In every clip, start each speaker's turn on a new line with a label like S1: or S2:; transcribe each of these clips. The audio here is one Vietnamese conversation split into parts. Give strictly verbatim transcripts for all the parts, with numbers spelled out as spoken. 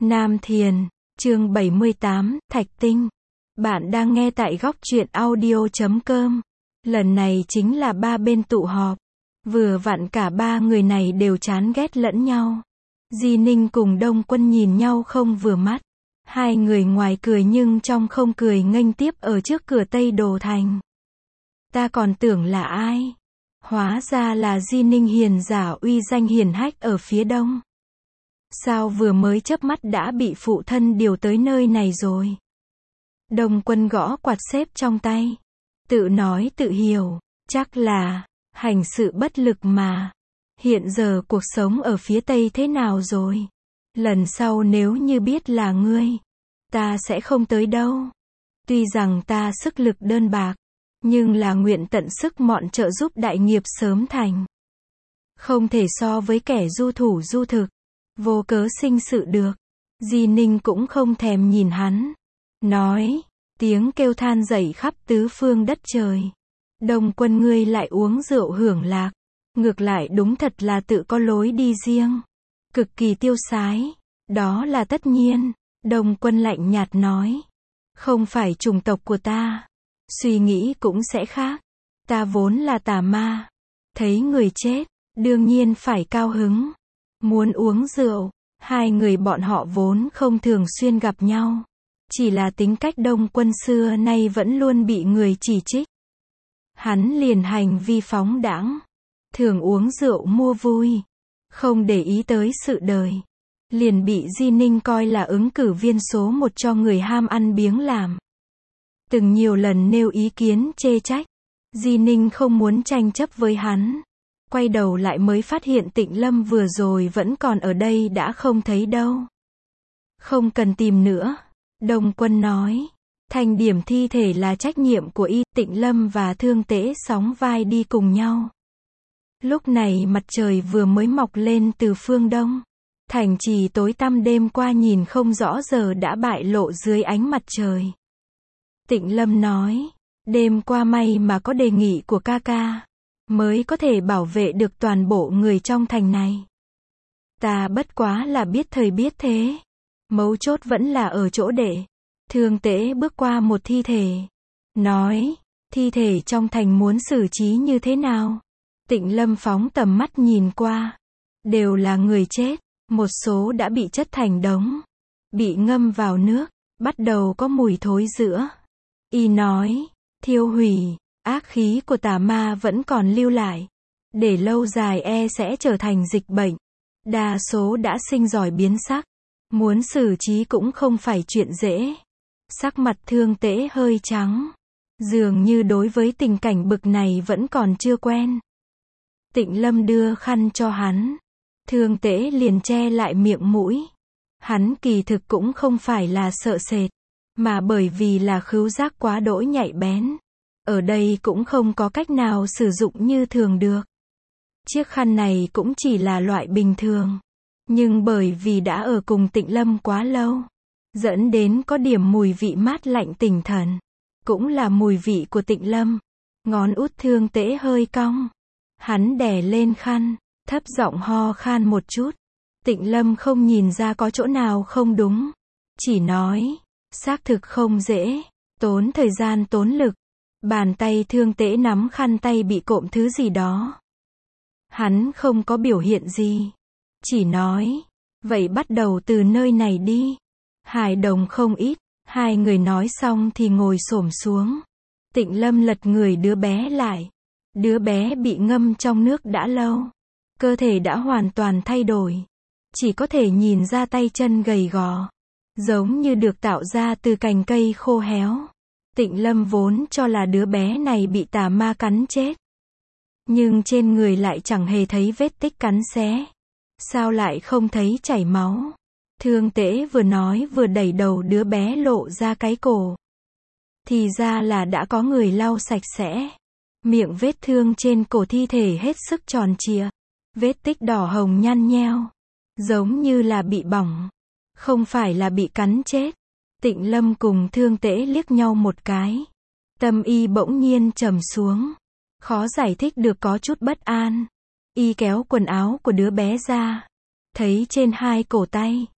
S1: Nam Thiền, chương bảy mươi tám, Thạch Tinh. Bạn đang nghe tại góc truyện audio chấm com. Lần này chính là ba bên tụ họp. Vừa vặn cả ba người này đều chán ghét lẫn nhau. Di Ninh cùng Đông Quân nhìn nhau không vừa mắt. Hai người ngoài cười nhưng trong không cười nghênh tiếp ở trước cửa Tây Đồ Thành. Ta còn tưởng là ai? Hóa ra là Di Ninh hiền giả uy danh hiển hách ở phía đông. Sao vừa mới chớp mắt đã bị phụ thân điều tới nơi này rồi? Đông Quân gõ quạt xếp trong tay. Tự nói tự hiểu, chắc là hành sự bất lực mà. Hiện giờ cuộc sống ở phía Tây thế nào rồi? Lần sau nếu như biết là ngươi, ta sẽ không tới đâu. Tuy rằng ta sức lực đơn bạc, nhưng là nguyện tận sức mọn trợ giúp đại nghiệp sớm thành. Không thể so với kẻ du thủ du thực, vô cớ sinh sự được. Di Ninh cũng không thèm nhìn hắn. Nói, tiếng kêu than dậy khắp tứ phương đất trời. Đông Quân ngươi lại uống rượu hưởng lạc. Ngược lại đúng thật là tự có lối đi riêng. Cực kỳ tiêu sái. Đó là tất nhiên. Đông Quân lạnh nhạt nói. Không phải chủng tộc của ta. Suy nghĩ cũng sẽ khác. Ta vốn là tà ma. Thấy người chết, đương nhiên phải cao hứng. Muốn uống rượu. Hai người bọn họ vốn không thường xuyên gặp nhau. Chỉ là tính cách Đông Quân xưa nay vẫn luôn bị người chỉ trích. Hắn liền hành vi phóng đãng, thường uống rượu mua vui, không để ý tới sự đời. Liền bị Di Ninh coi là ứng cử viên số một cho người ham ăn biếng làm. Từng nhiều lần nêu ý kiến chê trách. Di Ninh không muốn tranh chấp với hắn. Quay đầu lại mới phát hiện Tịnh Lâm vừa rồi vẫn còn ở đây đã không thấy đâu. Không cần tìm nữa. Đông Quân nói. Thành điểm thi thể là trách nhiệm của y. Tịnh Lâm và Thương Tế sóng vai đi cùng nhau. Lúc này mặt trời vừa mới mọc lên từ phương đông. Thành trì tối tăm đêm qua nhìn không rõ giờ đã bại lộ dưới ánh mặt trời. Tịnh Lâm nói. Đêm qua may mà có đề nghị của ca ca, mới có thể bảo vệ được toàn bộ người trong thành này. Ta bất quá là biết thời biết thế. Mấu chốt vẫn là ở chỗ để. Thương Tế bước qua một thi thể. Nói, thi thể trong thành muốn xử trí như thế nào? Tịnh Lâm phóng tầm mắt nhìn qua. Đều là người chết. Một số đã bị chất thành đống. Bị ngâm vào nước. Bắt đầu có mùi thối rữa. Y nói, thiêu hủy. Ác khí của tà ma vẫn còn lưu lại. Để lâu dài e sẽ trở thành dịch bệnh. Đa số đã sinh giỏi biến sắc. Muốn xử trí cũng không phải chuyện dễ. Sắc mặt Thương Tế hơi trắng. Dường như đối với tình cảnh bực này vẫn còn chưa quen. Tịnh Lâm đưa khăn cho hắn. Thương Tế liền che lại miệng mũi. Hắn kỳ thực cũng không phải là sợ sệt, mà bởi vì là khứu giác quá đỗi nhạy bén. Ở đây cũng không có cách nào sử dụng như thường được. Chiếc khăn này cũng chỉ là loại bình thường. Nhưng bởi vì đã ở cùng Tịnh Lâm quá lâu, dẫn đến có điểm mùi vị mát lạnh tỉnh thần. Cũng là mùi vị của Tịnh Lâm. Ngón út Thương Tế hơi cong. Hắn đè lên khăn, thấp giọng ho khan một chút. Tịnh Lâm không nhìn ra có chỗ nào không đúng. Chỉ nói, xác thực không dễ, tốn thời gian tốn lực. Bàn tay Thương Tế nắm khăn tay bị cộm thứ gì đó. Hắn không có biểu hiện gì. Chỉ nói, vậy bắt đầu từ nơi này đi. Hài đồng không ít. Hai người nói xong thì ngồi xổm xuống. Tịnh Lâm lật người đứa bé lại. Đứa bé bị ngâm trong nước đã lâu. Cơ thể đã hoàn toàn thay đổi. Chỉ có thể nhìn ra tay chân gầy gò. Giống như được tạo ra từ cành cây khô héo. Tịnh Lâm vốn cho là đứa bé này bị tà ma cắn chết. Nhưng trên người lại chẳng hề thấy vết tích cắn xé. Sao lại không thấy chảy máu? Thương Tế vừa nói vừa đẩy đầu đứa bé lộ ra cái cổ. Thì ra là đã có người lau sạch sẽ. Miệng vết thương trên cổ thi thể hết sức tròn trịa. Vết tích đỏ hồng nhăn nheo. Giống như là bị bỏng. Không phải là bị cắn chết. Tịnh Lâm cùng Thương Tế liếc nhau một cái. Tâm y bỗng nhiên trầm xuống. Khó giải thích được có chút bất an. Y kéo quần áo của đứa bé ra. Thấy trên hai cổ tay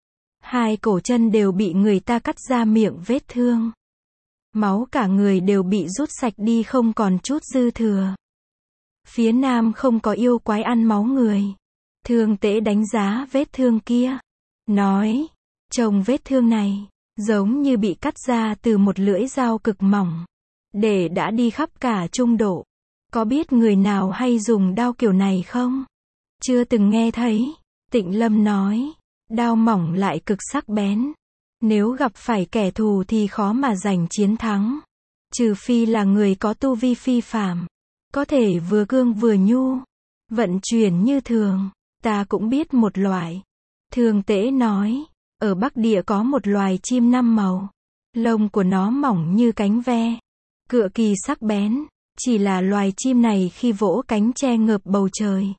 S1: Hai cổ chân đều bị người ta cắt ra miệng vết thương. Máu cả người đều bị rút sạch đi không còn chút dư thừa. Phía nam không có yêu quái ăn máu người. Thương Tế đánh giá vết thương kia. Nói, trông vết thương này, giống như bị cắt ra từ một lưỡi dao cực mỏng. Để đã đi khắp cả trung độ. Có biết người nào hay dùng đao kiểu này không? Chưa từng nghe thấy. Tịnh Lâm nói, đao mỏng lại cực sắc bén. Nếu gặp phải kẻ thù thì khó mà giành chiến thắng. Trừ phi là người có tu vi phi phàm. Có thể vừa cương vừa nhu. Vận chuyển như thường. Ta cũng biết một loại. Thương Tế nói, ở Bắc Địa có một loài chim năm màu. Lông của nó mỏng như cánh ve. Cựa kỳ sắc bén. Chỉ là loài chim này khi vỗ cánh che ngợp bầu trời.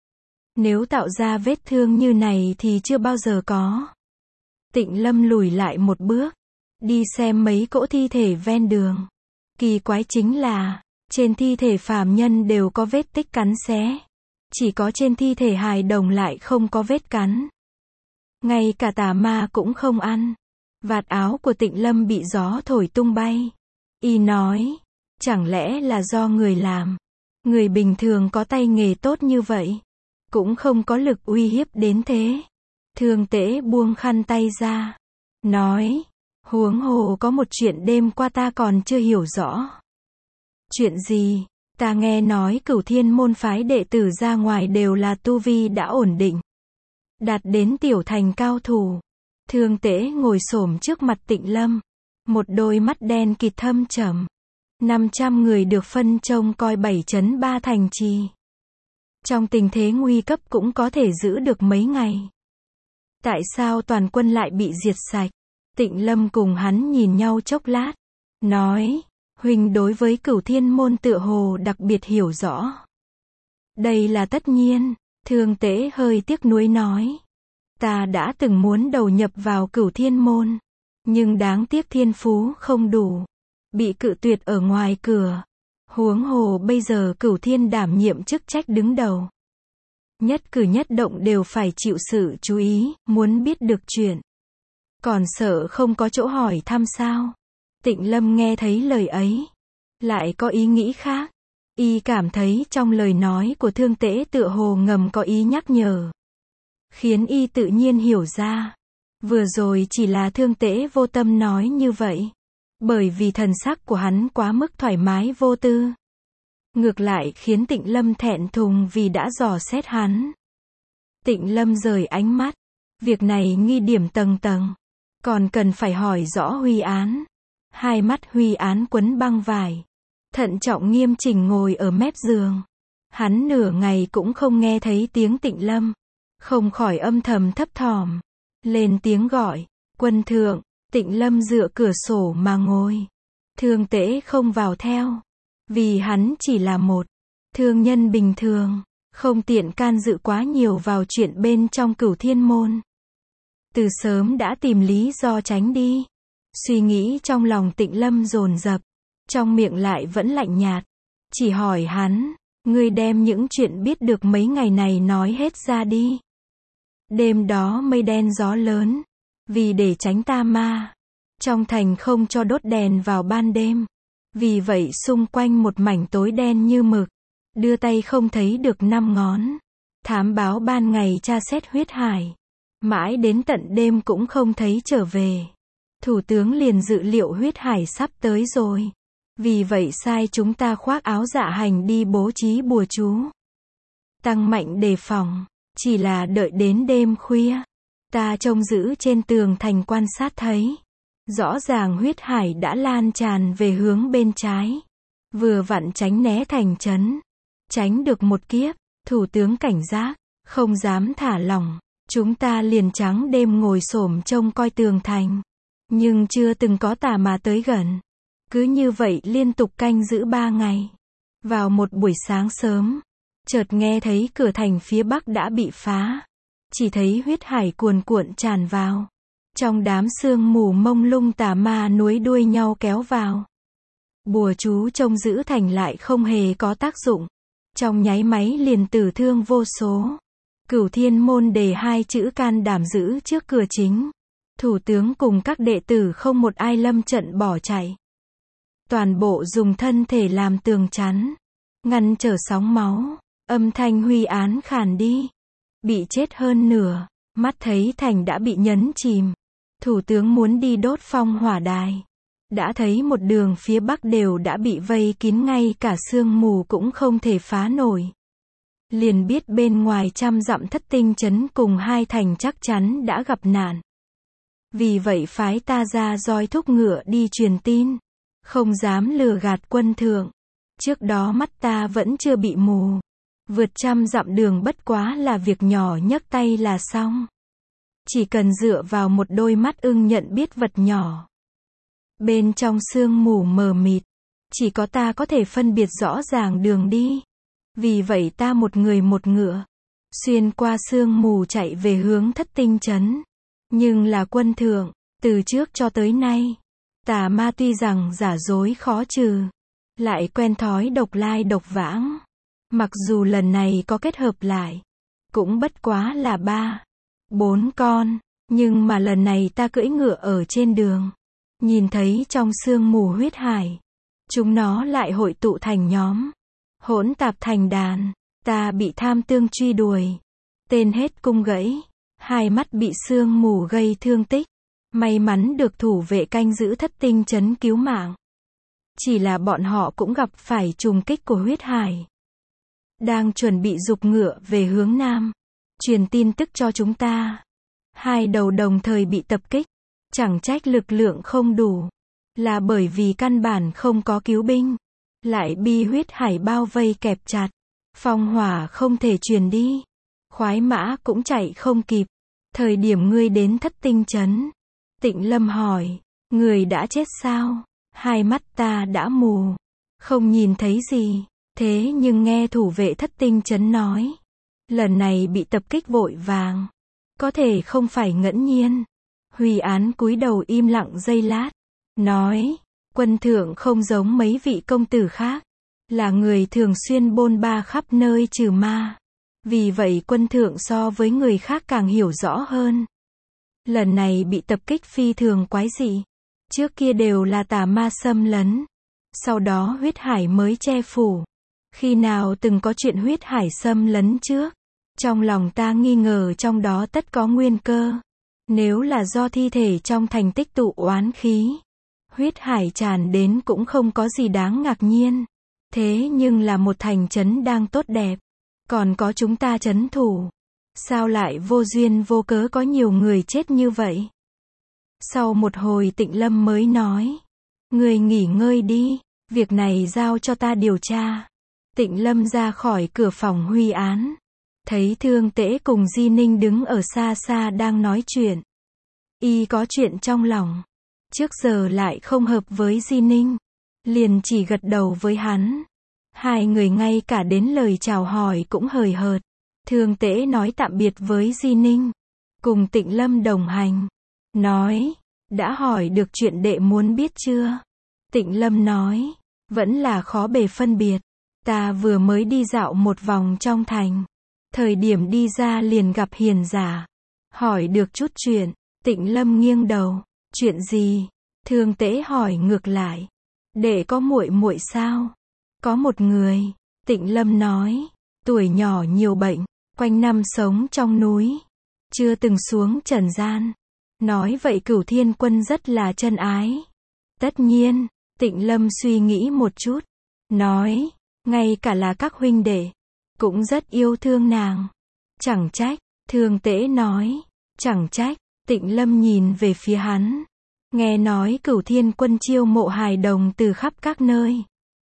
S1: Nếu tạo ra vết thương như này thì chưa bao giờ có. Tịnh Lâm lùi lại một bước. Đi xem mấy cỗ thi thể ven đường. Kỳ quái chính là, trên thi thể phàm nhân đều có vết tích cắn xé. Chỉ có trên thi thể hài đồng lại không có vết cắn. Ngay cả tà ma cũng không ăn. Vạt áo của Tịnh Lâm bị gió thổi tung bay. Y nói, chẳng lẽ là do người làm. Người bình thường có tay nghề tốt như vậy, cũng không có lực uy hiếp đến thế. Thương Tế buông khăn tay ra. Nói, huống hồ có một chuyện đêm qua ta còn chưa hiểu rõ. Chuyện gì? Ta nghe nói Cửu Thiên môn phái đệ tử ra ngoài đều là tu vi đã ổn định. Đạt đến tiểu thành cao thủ. Thương Tế ngồi xổm trước mặt Tịnh Lâm. Một đôi mắt đen kịt thâm trầm. năm trăm người được phân trông coi bảy trấn ba thành trì. Trong tình thế nguy cấp cũng có thể giữ được mấy ngày. Tại sao toàn quân lại bị diệt sạch? Tịnh Lâm cùng hắn nhìn nhau chốc lát. Nói, huynh đối với Cửu Thiên môn tựa hồ đặc biệt hiểu rõ. Đây là tất nhiên. Thương Tế hơi tiếc nuối nói. Ta đã từng muốn đầu nhập vào Cửu Thiên môn. Nhưng đáng tiếc thiên phú không đủ. Bị cự tuyệt ở ngoài cửa. Huống hồ bây giờ Cửu Thiên đảm nhiệm chức trách đứng đầu. Nhất cử nhất động đều phải chịu sự chú ý, muốn biết được chuyện. Còn sợ không có chỗ hỏi thăm sao? Tịnh Lâm nghe thấy lời ấy. Lại có ý nghĩ khác. Y cảm thấy trong lời nói của Thương Tế tựa hồ ngầm có ý nhắc nhở. Khiến Y tự nhiên hiểu ra. Vừa rồi chỉ là Thương Tế vô tâm nói như vậy. Bởi vì thần sắc của hắn quá mức thoải mái vô tư. Ngược lại khiến Tịnh Lâm thẹn thùng vì đã dò xét hắn. Tịnh Lâm rời ánh mắt. Việc này nghi điểm tầng tầng. Còn cần phải hỏi rõ Huy Án. Hai mắt Huy Án quấn băng vải. Thận trọng nghiêm chỉnh ngồi ở mép giường. Hắn nửa ngày cũng không nghe thấy tiếng Tịnh Lâm. Không khỏi âm thầm thấp thỏm. Lên tiếng gọi. Quân thượng. Tịnh Lâm dựa cửa sổ mà ngồi. Thương Tế không vào theo. Vì hắn chỉ là một thương nhân bình thường. Không tiện can dự quá nhiều vào chuyện bên trong Cửu Thiên môn. Từ sớm đã tìm lý do tránh đi. Suy nghĩ trong lòng Tịnh Lâm dồn dập. Trong miệng lại vẫn lạnh nhạt. Chỉ hỏi hắn. Ngươi đem những chuyện biết được mấy ngày này nói hết ra đi. Đêm đó mây đen gió lớn. Vì để tránh tà ma. Trong thành không cho đốt đèn vào ban đêm. Vì vậy xung quanh một mảnh tối đen như mực. Đưa tay không thấy được năm ngón. Thám báo ban ngày tra xét huyết hải. Mãi đến tận đêm cũng không thấy trở về. Thủ tướng liền dự liệu huyết hải sắp tới rồi. Vì vậy sai chúng ta khoác áo dạ hành đi bố trí bùa chú. Tăng mạnh đề phòng. Chỉ là đợi đến đêm khuya. Ta trông giữ trên tường thành quan sát thấy. Rõ ràng huyết hải đã lan tràn về hướng bên trái. Vừa vặn tránh né thành trấn. Tránh được một kiếp. Thủ tướng cảnh giác. Không dám thả lỏng. Chúng ta liền trắng đêm ngồi xổm trông coi tường thành. Nhưng chưa từng có tà ma tới gần. Cứ như vậy liên tục canh giữ ba ngày. Vào một buổi sáng sớm. Chợt nghe thấy cửa thành phía bắc đã bị phá. Chỉ thấy huyết hải cuồn cuộn tràn vào. Trong đám sương mù mông lung tà ma nối đuôi nhau kéo vào. Bùa chú trông giữ thành lại không hề có tác dụng. Trong nháy máy liền tử thương vô số. Cửu Thiên môn đề hai chữ can đảm giữ trước cửa chính. Thủ tướng cùng các đệ tử không một ai lâm trận bỏ chạy. Toàn bộ dùng thân thể làm tường chắn, ngăn trở sóng máu, âm thanh huy án khàn đi. Bị chết hơn nửa, mắt thấy thành đã bị nhấn chìm. Thủ tướng muốn đi đốt phong hỏa đài. Đã thấy một đường phía bắc đều đã bị vây kín, ngay cả sương mù cũng không thể phá nổi. Liền biết bên ngoài trăm dặm Thất Tinh trấn cùng hai thành chắc chắn đã gặp nạn. Vì vậy phái ta ra roi thúc ngựa đi truyền tin. Không dám lừa gạt quân thượng. Trước đó mắt ta vẫn chưa bị mù. Vượt trăm dặm đường bất quá là việc nhỏ, nhấc tay là xong. Chỉ cần dựa vào một đôi mắt ưng nhận biết vật nhỏ. Bên trong sương mù mờ mịt, chỉ có ta có thể phân biệt rõ ràng đường đi. Vì vậy ta một người một ngựa, xuyên qua sương mù chạy về hướng Thất Tinh trấn. Nhưng là quân thượng, từ trước cho tới nay, tà ma tuy rằng giả dối khó trừ, lại quen thói độc lai độc vãng. Mặc dù lần này có kết hợp lại, cũng bất quá là ba, bốn con, nhưng mà lần này ta cưỡi ngựa ở trên đường, nhìn thấy trong sương mù huyết hải, chúng nó lại hội tụ thành nhóm, hỗn tạp thành đàn, ta bị tham tương truy đuổi, tên hết cung gãy, hai mắt bị sương mù gây thương tích, may mắn được thủ vệ canh giữ Thất Tinh trấn cứu mạng. Chỉ là bọn họ cũng gặp phải trùng kích của huyết hải. Đang chuẩn bị giục ngựa về hướng nam, truyền tin tức cho chúng ta. Hai đầu đồng thời bị tập kích, chẳng trách lực lượng không đủ, là bởi vì căn bản không có cứu binh, lại bi huyết hải bao vây kẹp chặt, phong hỏa không thể truyền đi, khoái mã cũng chạy không kịp. Thời điểm ngươi đến Thất Tinh trấn, Tịnh Lâm hỏi, người đã chết sao? Hai mắt ta đã mù, không nhìn thấy gì. Thế nhưng nghe thủ vệ Thất Tinh trấn nói, lần này bị tập kích vội vàng, có thể không phải ngẫu nhiên. Huy án cúi đầu im lặng giây lát, nói, quân thượng không giống mấy vị công tử khác, là người thường xuyên bôn ba khắp nơi trừ ma. Vì vậy quân thượng so với người khác càng hiểu rõ hơn. Lần này bị tập kích phi thường quái dị. Trước kia đều là tà ma xâm lấn, sau đó huyết hải mới che phủ. Khi nào từng có chuyện huyết hải xâm lấn trước? Trong lòng ta nghi ngờ trong đó tất có nguyên cơ. Nếu là do thi thể trong thành tích tụ oán khí, huyết hải tràn đến cũng không có gì đáng ngạc nhiên. Thế nhưng là một thành trấn đang tốt đẹp, còn có chúng ta trấn thủ, sao lại vô duyên vô cớ có nhiều người chết như vậy? Sau một hồi Tịnh Lâm mới nói, người nghỉ ngơi đi, việc này giao cho ta điều tra. Tịnh Lâm ra khỏi cửa phòng huy án, thấy Thương Tễ cùng Di Ninh đứng ở xa xa đang nói chuyện. Y có chuyện trong lòng, trước giờ lại không hợp với Di Ninh, liền chỉ gật đầu với hắn. Hai người ngay cả đến lời chào hỏi cũng hời hợt. Thương Tễ nói tạm biệt với Di Ninh, cùng Tịnh Lâm đồng hành, nói, đã hỏi được chuyện đệ muốn biết chưa? Tịnh Lâm nói, vẫn là khó bề phân biệt. Ta vừa mới đi dạo một vòng trong thành, thời điểm đi ra liền gặp hiền giả, hỏi được chút chuyện. Tịnh Lâm nghiêng đầu, chuyện gì? Thương Tễ hỏi ngược lại, đệ có muội muội sao? Có một người. Tịnh Lâm nói, tuổi nhỏ nhiều bệnh, quanh năm sống trong núi, chưa từng xuống trần gian. Nói vậy Cửu Thiên Quân rất là chân ái. Tất nhiên. Tịnh Lâm suy nghĩ một chút, nói, ngay cả là các huynh đệ, cũng rất yêu thương nàng. Chẳng trách. Thương Tễ nói, chẳng trách. Tịnh Lâm nhìn về phía hắn, nghe nói Cửu Thiên Quân chiêu mộ hài đồng từ khắp các nơi,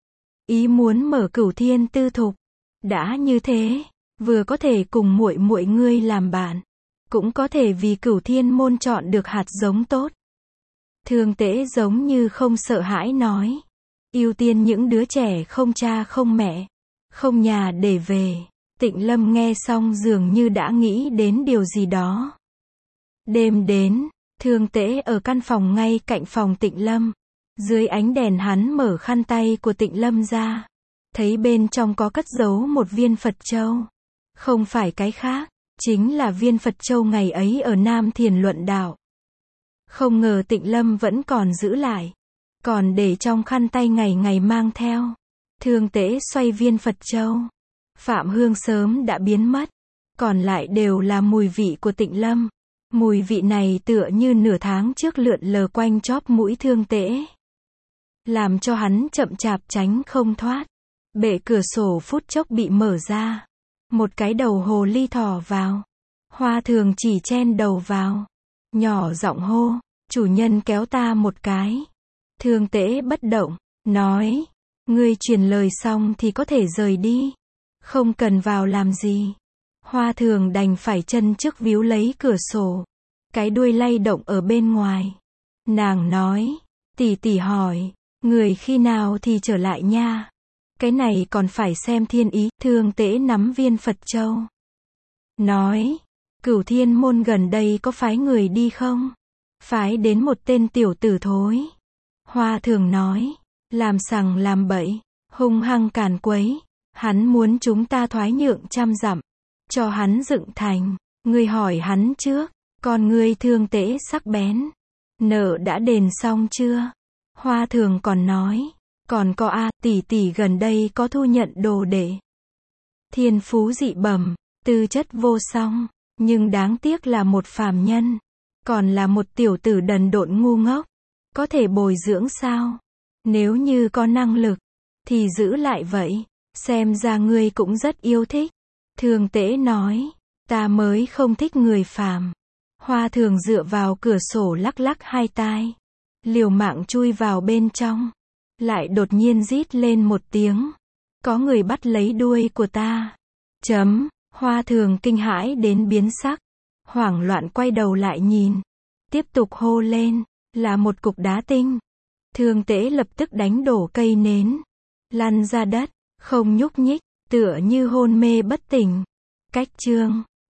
S1: ý muốn mở Cửu Thiên tư thục. Đã như thế, vừa có thể cùng muội muội ngươi làm bạn, cũng có thể vì Cửu Thiên môn chọn được hạt giống tốt. Thương Tễ giống như không sợ hãi nói, ưu tiên những đứa trẻ không cha không mẹ, không nhà để về. Tịnh Lâm nghe xong dường như đã nghĩ đến điều gì đó. Đêm đến, Thương Tễ ở căn phòng ngay cạnh phòng Tịnh Lâm. Dưới ánh đèn hắn mở khăn tay của Tịnh Lâm ra, thấy bên trong có cất giấu một viên Phật châu. Không phải cái khác, chính là viên Phật châu ngày ấy ở Nam Thiền luận đạo. Không ngờ Tịnh Lâm vẫn còn giữ lại. Còn để trong khăn tay ngày ngày mang theo. Thương Tế xoay viên Phật châu. Phạm hương sớm đã biến mất. Còn lại đều là mùi vị của Tịnh Lâm. Mùi vị này tựa như nửa tháng trước lượn lờ quanh chóp mũi Thương Tế. Làm cho hắn chậm chạp tránh không thoát. Bệ cửa sổ phút chốc bị mở ra. Một cái đầu hồ ly thò vào. Hoa Thường chỉ chen đầu vào. Nhỏ giọng hô, chủ nhân kéo ta một cái. Thương Tế bất động, nói, ngươi truyền lời xong thì có thể rời đi. Không cần vào làm gì. Hoa Thường đành phải chân trước víu lấy cửa sổ. Cái đuôi lay động ở bên ngoài. Nàng nói, tỷ tỷ hỏi, người khi nào thì trở lại nha. Cái này còn phải xem thiên ý. Thương Tế nắm viên Phật châu. Nói, Cửu Thiên môn gần đây có phái người đi không? Phái đến một tên tiểu tử thối. Hoa Thường nói, làm sằng làm bậy, hung hăng càn quấy. Hắn muốn chúng ta thoái nhượng trăm dặm. Cho hắn dựng thành. Ngươi hỏi hắn trước. Còn ngươi Thương Tế sắc bén. Nợ đã đền xong chưa? Hoa Thường còn nói, còn có a, tỷ tỷ gần đây có thu nhận đồ đệ. Thiên phú dị bẩm, tư chất vô song, nhưng đáng tiếc là một phàm nhân, còn là một tiểu tử đần độn ngu ngốc. Có thể bồi dưỡng sao? Nếu như có năng lực, thì giữ lại vậy. Xem ra ngươi cũng rất yêu thích. Thương Tế nói, ta mới không thích người phàm. Hoa Thường dựa vào cửa sổ lắc lắc hai tai. Liều mạng chui vào bên trong. Lại đột nhiên rít lên một tiếng. Có người bắt lấy đuôi của ta. Chấm. Hoa Thường kinh hãi đến biến sắc. Hoảng loạn quay đầu lại nhìn. Tiếp tục hô lên. Là một cục đá tinh. Thương Tế lập tức đánh đổ cây nến. Lăn ra đất. Không nhúc nhích. Tựa như hôn mê bất tỉnh. Cách chương.